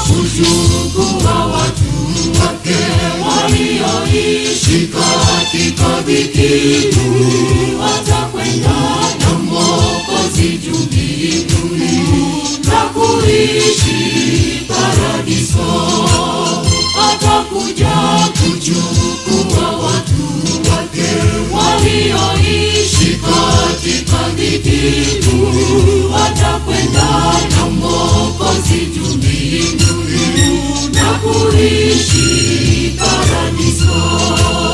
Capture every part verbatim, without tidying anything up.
kuchukua watu wake walioishi katika dhiki kuu. Watakwenda na Mwokozi juu mbinguni na kuishi paradiso. Atakuja kuchukua watu wake walioishi katika dhiki kuu. Watakwenda na Mwokozi juu mbinguni na kuishi paradiso.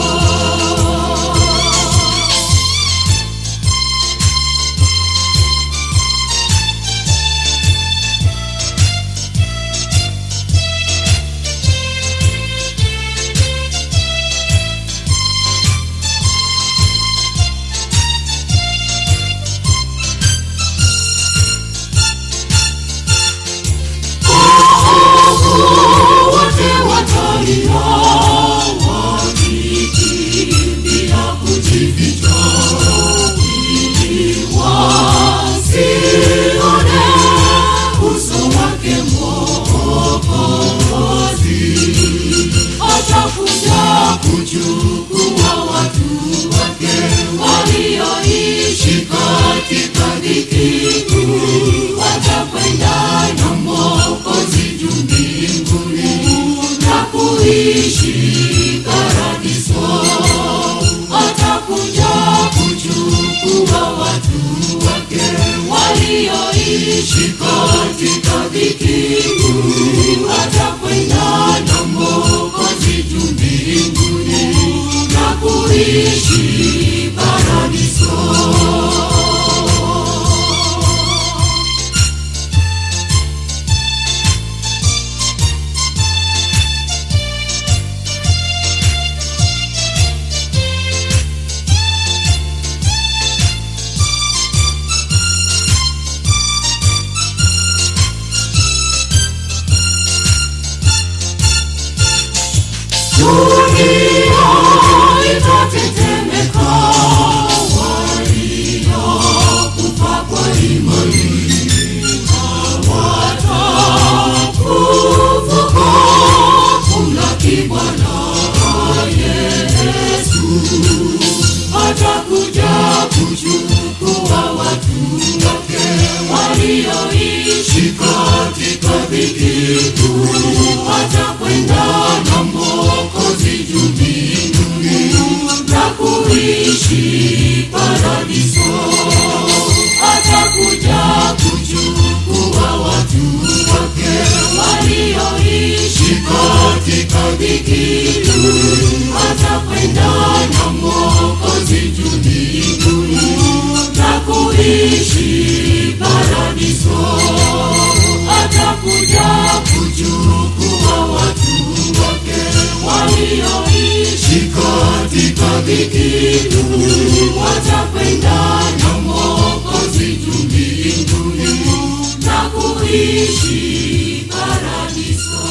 Kuchukua watu wake walioishi katika dhiki kuu. Watakwenda na Mwokozi juu mbinguni na kuishi paradiso. Atakuja kuchukua watu wake walioishi katika dhiki kuu. Watakwenda na Mwokozi juu mbinguni na kuishi paradiso. Dunia itatetemeka, waliokufa kwa imani watafufuka kumlaki Bwana Yesu. Atakuja kuchukua watu wake walioishi katika dhiki kuu. Watakwenda na Mwokozi juu mbinguni na kuishi paradiso. Atakuja kuchukua watu wake walioishi katika dhiki kuu. Watakwenda na Mwokozi juu mbinguni na kuishi paradiso. Atakuja kuchukua watu wake walioishi katika dhiki kuu. Watakwenda na Mwokozi juu mbinguni na kuishi paradiso.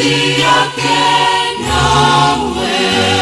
mapenzi yake nawe.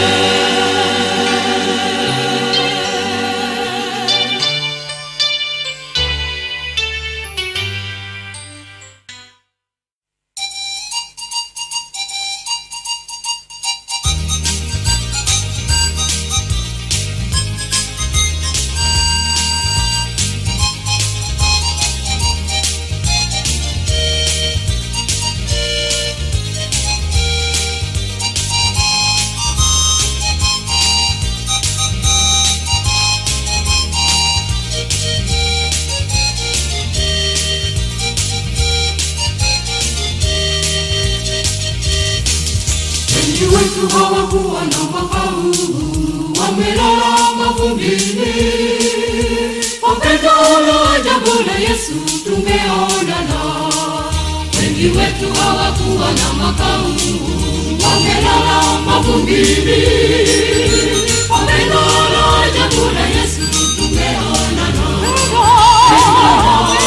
Wetu hawakuwa na makao, wamelala mavumbini. Upendo wa ajabu la Yesu tumeonana. Wengi wetu hawakuwa na makao, wamelala mavumbini. Upendo wa ajabu la Yesu tumeonana.